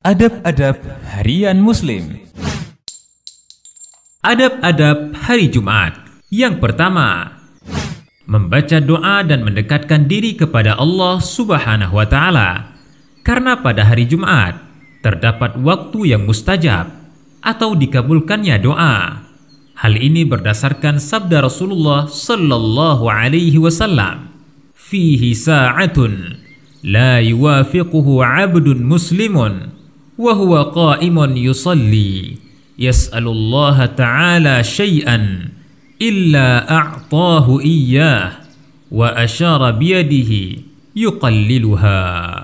Adab-adab harian Muslim. Adab-adab hari Jumat. Yang pertama, membaca doa dan mendekatkan diri kepada Allah Subhanahu wa Ta'ala. Karena pada hari Jumat terdapat waktu yang mustajab atau dikabulkannya doa. Hal ini berdasarkan sabda Rasulullah sallallahu alaihi wasallam, "Fihi sa'atun la yuwafiquhu 'abdun muslimun wa huwa qa'imun yusalli yas'alullaha ta'ala syai'an illa a'tahu iyyah wa asyara biyadihi yuqalliluha."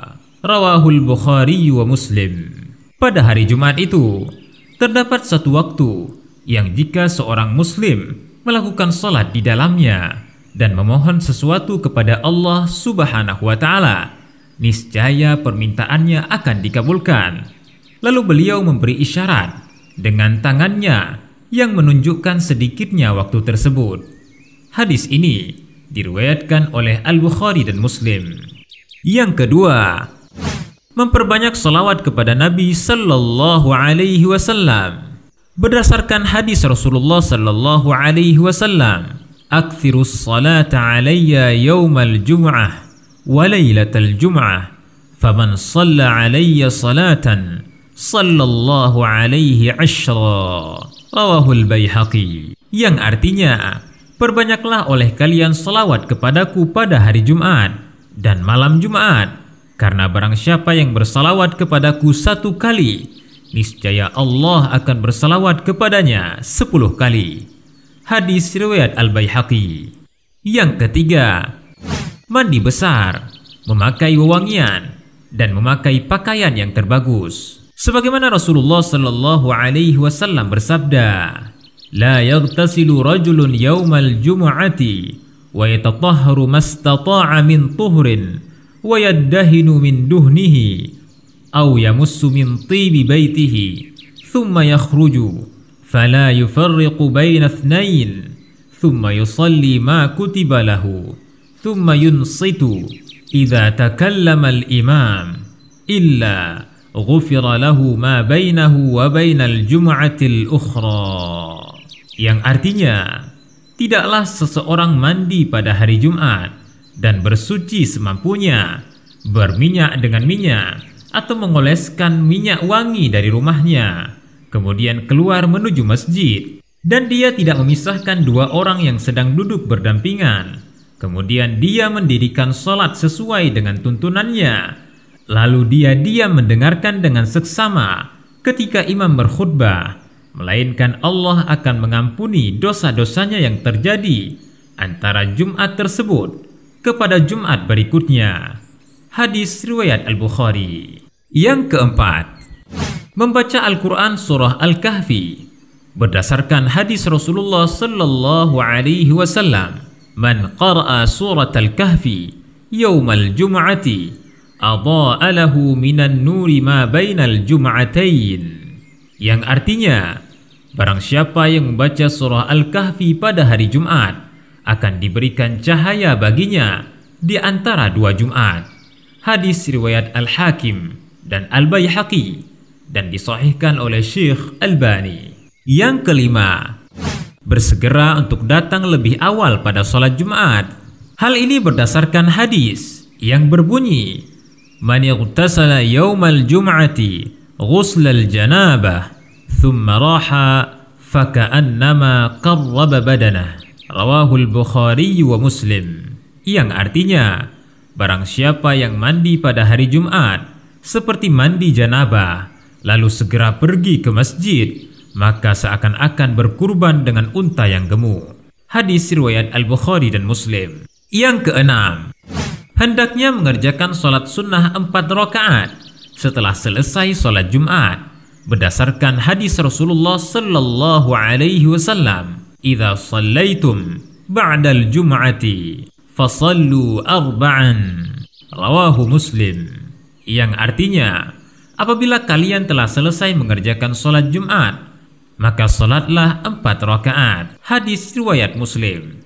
Rawahul Bukhari wa Muslim. Pada hari Jumat itu terdapat satu waktu yang jika seorang muslim melakukan salat di dalamnya dan memohon sesuatu kepada Allah Subhanahu wa Ta'ala, niscaya permintaannya akan dikabulkan. Lalu beliau memberi isyarat dengan tangannya yang menunjukkan sedikitnya waktu tersebut. Hadis ini diriwayatkan oleh Al-Bukhari dan Muslim. Yang kedua, memperbanyak salawat kepada Nabi sallallahu alaihi wasallam. Berdasarkan hadis Rasulullah sallallahu alaihi wasallam, "Aktsirus salata alayya yaumal jum'ah wa lailatal jum'ah, faman shalla alayya salatan sallallahu alaihi asyra." Rawahul Baihaqi. Yang artinya, perbanyaklah oleh kalian salawat kepadaku pada hari Jumat dan malam Jumat, karena barang siapa yang bersalawat kepadaku 1 kali, niscaya Allah akan bersalawat kepadanya 10 kali. Hadis riwayat Al-Baihaqi. Yang ketiga, mandi besar, memakai wewangian, dan memakai pakaian yang terbagus. Sebagaimana Rasulullah sallallahu alaihi wasallam bersabda, "La yaghtasilu rajulun yaumal jumu'ati wa yatatahharu mastata'a min tuhrin wa yaddahinu min duhnihi aw yamussu min tibi baitihi thumma yakhruju fala yufarriqu baina ithnain thumma yusalli ma kutiba lahu thumma yunsitu idza takallama al-imam illa ghufira lahu ma bainahu wa bainal jum'atil ukhra." Yang artinya, tidaklah seseorang mandi pada hari Jumat dan bersuci semampunya, berminyak dengan minyak, atau mengoleskan minyak wangi dari rumahnya, kemudian keluar menuju masjid, dan dia tidak memisahkan 2 orang yang sedang duduk berdampingan. Kemudian dia mendirikan salat sesuai dengan tuntunannya, lalu dia diam mendengarkan dengan seksama ketika imam berkhutbah, melainkan Allah akan mengampuni dosa-dosanya yang terjadi antara Jumat tersebut kepada Jumat berikutnya. Hadis riwayat Al-Bukhari. Yang keempat, membaca Al-Quran surah Al-Kahfi. Berdasarkan hadis Rasulullah sallallahu alaihi wasallam, "Man qara'a surat Al-Kahfi yaumal jum'ati adha'a lahu minan nuri ma bainal jum'atain." Yang artinya, barang siapa yang membaca surah Al-Kahfi pada hari Jumat, akan diberikan cahaya baginya di antara 2 Jumat. Hadis riwayat Al-Hakim dan Al-Baihaqi dan disahihkan oleh Syekh Albani. Yang kelima, bersegera untuk datang lebih awal pada salat Jumat. Hal ini berdasarkan hadis yang berbunyi, "Man ightasala yaumal jum'ati ghuslal janabah thumma raha faka'annama qarraba badanah." Rawahul Bukhari wa Muslim. Yang artinya, barang siapa yang mandi pada hari Jumat seperti mandi janabah, lalu segera pergi ke masjid, maka seakan-akan berkurban dengan unta yang gemuk. Hadis riwayat Al-Bukhari dan Muslim. Yang keenam, hendaknya mengerjakan salat sunnah 4 rakaat setelah selesai salat Jumat. Berdasarkan hadis Rasulullah sallallahu alaihi wasallam, "Idza shallaitum ba'dal jum'ati fasallu arba'an." Rawahu Muslim. Yang artinya, apabila kalian telah selesai mengerjakan salat Jumat, maka salatlah 4 rakaat. Hadis riwayat Muslim.